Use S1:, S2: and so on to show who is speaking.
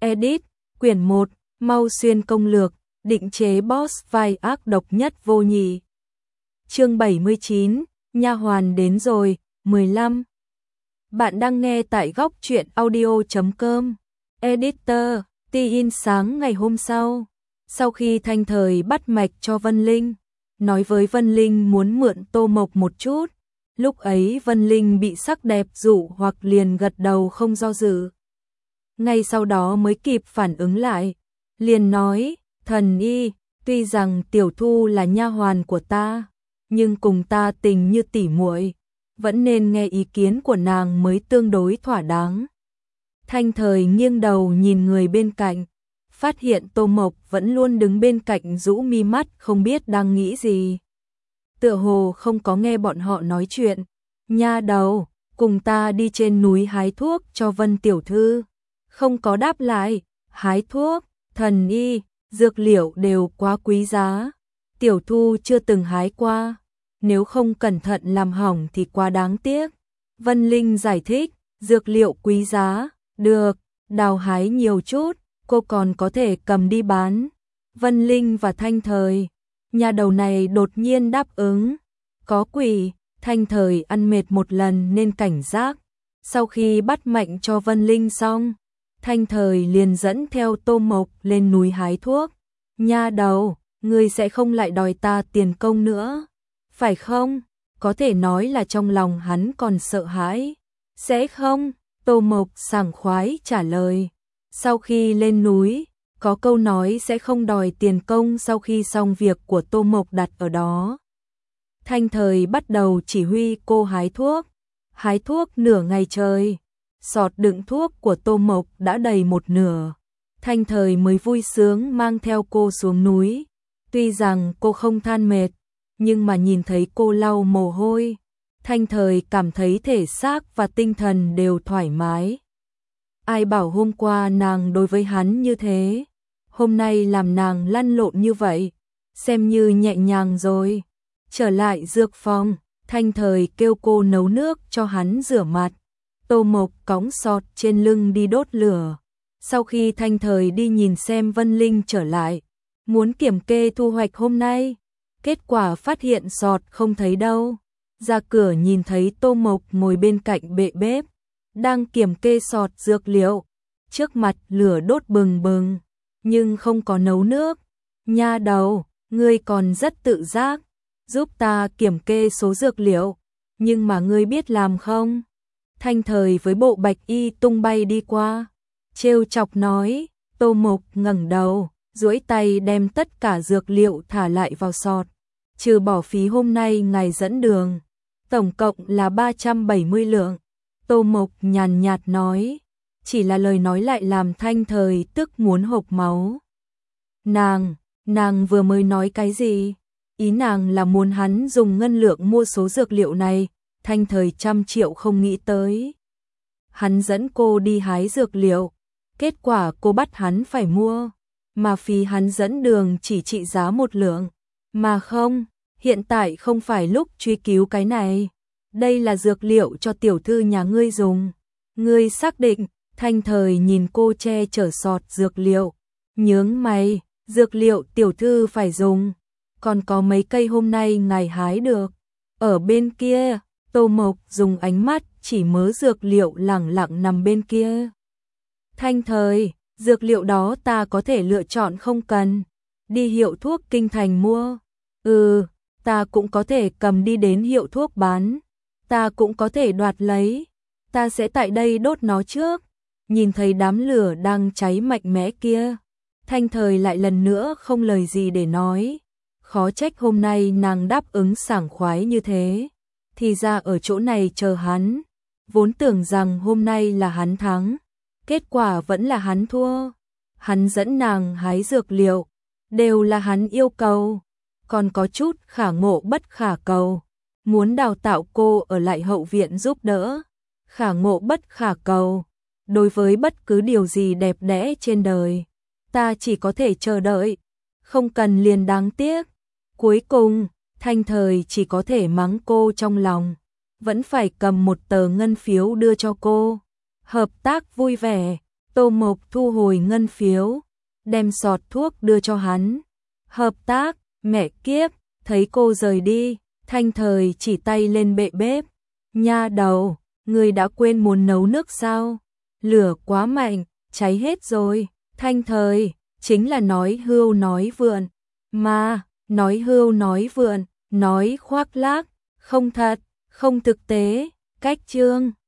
S1: Edit, quyển 1, Mau Xuyên công lược, định chế boss vai ác độc nhất vô nhị. Chương 79, nha hoàn đến rồi, 15. Bạn đang nghe tại góc truyện audio.com. Editor, tin sáng ngày hôm sau khi Thanh Thời bắt mạch cho Vân Linh, nói với Vân Linh muốn mượn Tô Mộc một chút, lúc ấy Vân Linh bị sắc đẹp dụ hoặc liền gật đầu không do dự. Ngay sau đó mới kịp phản ứng lại, liền nói, thần y, tuy rằng Tiểu Thu là nha hoàn của ta, nhưng cùng ta tình như tỉ muội, vẫn nên nghe ý kiến của nàng mới tương đối thỏa đáng. Thanh Thời nghiêng đầu nhìn người bên cạnh, phát hiện Tô Mộc vẫn luôn đứng bên cạnh rũ mi mắt không biết đang nghĩ gì. Tựa hồ không có nghe bọn họ nói chuyện. Nha đầu, cùng ta đi trên núi hái thuốc cho Vân tiểu thư. Không có đáp lại, hái thuốc, thần y, dược liệu đều quá quý giá. Tiểu Thu chưa từng hái qua, nếu không cẩn thận làm hỏng thì quá đáng tiếc. Vân Linh giải thích, dược liệu quý giá, được, đào hái nhiều chút, cô còn có thể cầm đi bán. Vân Linh và Thanh Thời, nhà đầu này đột nhiên đáp ứng. Có quỷ, Thanh Thời ăn mệt một lần nên cảnh giác. Sau khi bắt mệnh cho Vân Linh xong, Thanh Thời liền dẫn theo Tô Mộc lên núi hái thuốc. Nha đầu, ngươi sẽ không lại đòi ta tiền công nữa, phải không? Có thể nói là trong lòng hắn còn sợ hãi. Sẽ không, Tô Mộc sảng khoái trả lời. Sau khi lên núi, có câu nói sẽ không đòi tiền công sau khi xong việc của Tô Mộc đặt ở đó. Thanh Thời bắt đầu chỉ huy cô hái thuốc nửa ngày trời. Sọt đựng thuốc của Tô Mộc đã đầy một nửa. Thanh Thời mới vui sướng mang theo cô xuống núi. Tuy rằng cô không than mệt, nhưng mà nhìn thấy cô lau mồ hôi, Thanh Thời cảm thấy thể xác và tinh thần đều thoải mái. Ai bảo hôm qua nàng đối với hắn như thế, hôm nay làm nàng lăn lộn như vậy, xem như nhẹ nhàng rồi. Trở lại dược phòng, Thanh Thời kêu cô nấu nước cho hắn rửa mặt. Tô Mộc cõng sọt trên lưng đi đốt lửa. Sau khi Thanh Thời đi nhìn xem Vân Linh trở lại, muốn kiểm kê thu hoạch hôm nay, kết quả phát hiện sọt không thấy đâu. Ra cửa nhìn thấy Tô Mộc ngồi bên cạnh bệ bếp, đang kiểm kê sọt dược liệu. Trước mặt lửa đốt bừng bừng, nhưng không có nấu nước. Nha đầu, ngươi còn rất tự giác, giúp ta kiểm kê số dược liệu, nhưng mà ngươi biết làm không? Thanh Thời với bộ bạch y tung bay đi qua, trêu chọc nói. Tô Mộc ngẩng đầu, duỗi tay đem tất cả dược liệu thả lại vào sọt, trừ bỏ phí hôm nay ngài dẫn đường, tổng cộng là 370 lượng. Tô Mộc nhàn nhạt nói, chỉ là lời nói lại làm Thanh Thời tức muốn hộc máu. Nàng vừa mới nói cái gì? Ý nàng là muốn hắn dùng ngân lượng mua số dược liệu này. Thanh Thời 100 triệu không nghĩ tới. Hắn dẫn cô đi hái dược liệu, kết quả cô bắt hắn phải mua, mà phí hắn dẫn đường chỉ trị giá 1 lượng. Mà không, hiện tại không phải lúc truy cứu cái này. Đây là dược liệu cho tiểu thư nhà ngươi dùng. Ngươi xác định? Thanh Thời nhìn cô che chở sọt dược liệu, nhướng mày, dược liệu tiểu thư phải dùng, còn có mấy cây hôm nay ngài hái được. Ở bên kia, Tô Mộc dùng ánh mắt chỉ mớ dược liệu lẳng lặng nằm bên kia. Thanh Thời, dược liệu đó ta có thể lựa chọn không cần, đi hiệu thuốc kinh thành mua. Ta cũng có thể cầm đi đến hiệu thuốc bán, ta cũng có thể đoạt lấy, ta sẽ tại đây đốt nó trước. Nhìn thấy đám lửa đang cháy mạnh mẽ kia, Thanh Thời lại lần nữa không lời gì để nói. Khó trách hôm nay nàng đáp ứng sảng khoái như thế, thì ra ở chỗ này chờ hắn. Vốn tưởng rằng hôm nay là hắn thắng, kết quả vẫn là hắn thua. Hắn dẫn nàng hái dược liệu, đều là hắn yêu cầu, còn có chút khả ngộ bất khả cầu, muốn đào tạo cô ở lại hậu viện giúp đỡ. Khả ngộ bất khả cầu, đối với bất cứ điều gì đẹp đẽ trên đời, ta chỉ có thể chờ đợi, không cần liền đáng tiếc. Cuối cùng, Thanh Thời chỉ có thể mắng cô trong lòng, vẫn phải cầm một tờ ngân phiếu đưa cho cô. Hợp tác vui vẻ, Tô Mộc thu hồi ngân phiếu, đem sọt thuốc đưa cho hắn. Hợp tác, mẹ kiếp, thấy cô rời đi, Thanh Thời chỉ tay lên bệ bếp. Nha đầu, người đã quên muốn nấu nước sao? Lửa quá mạnh, cháy hết rồi. Thanh Thời, chính là nói hưu nói vượn. Mà, nói hưu nói vượn, nói khoác lác, không thật, không thực tế, cách chương.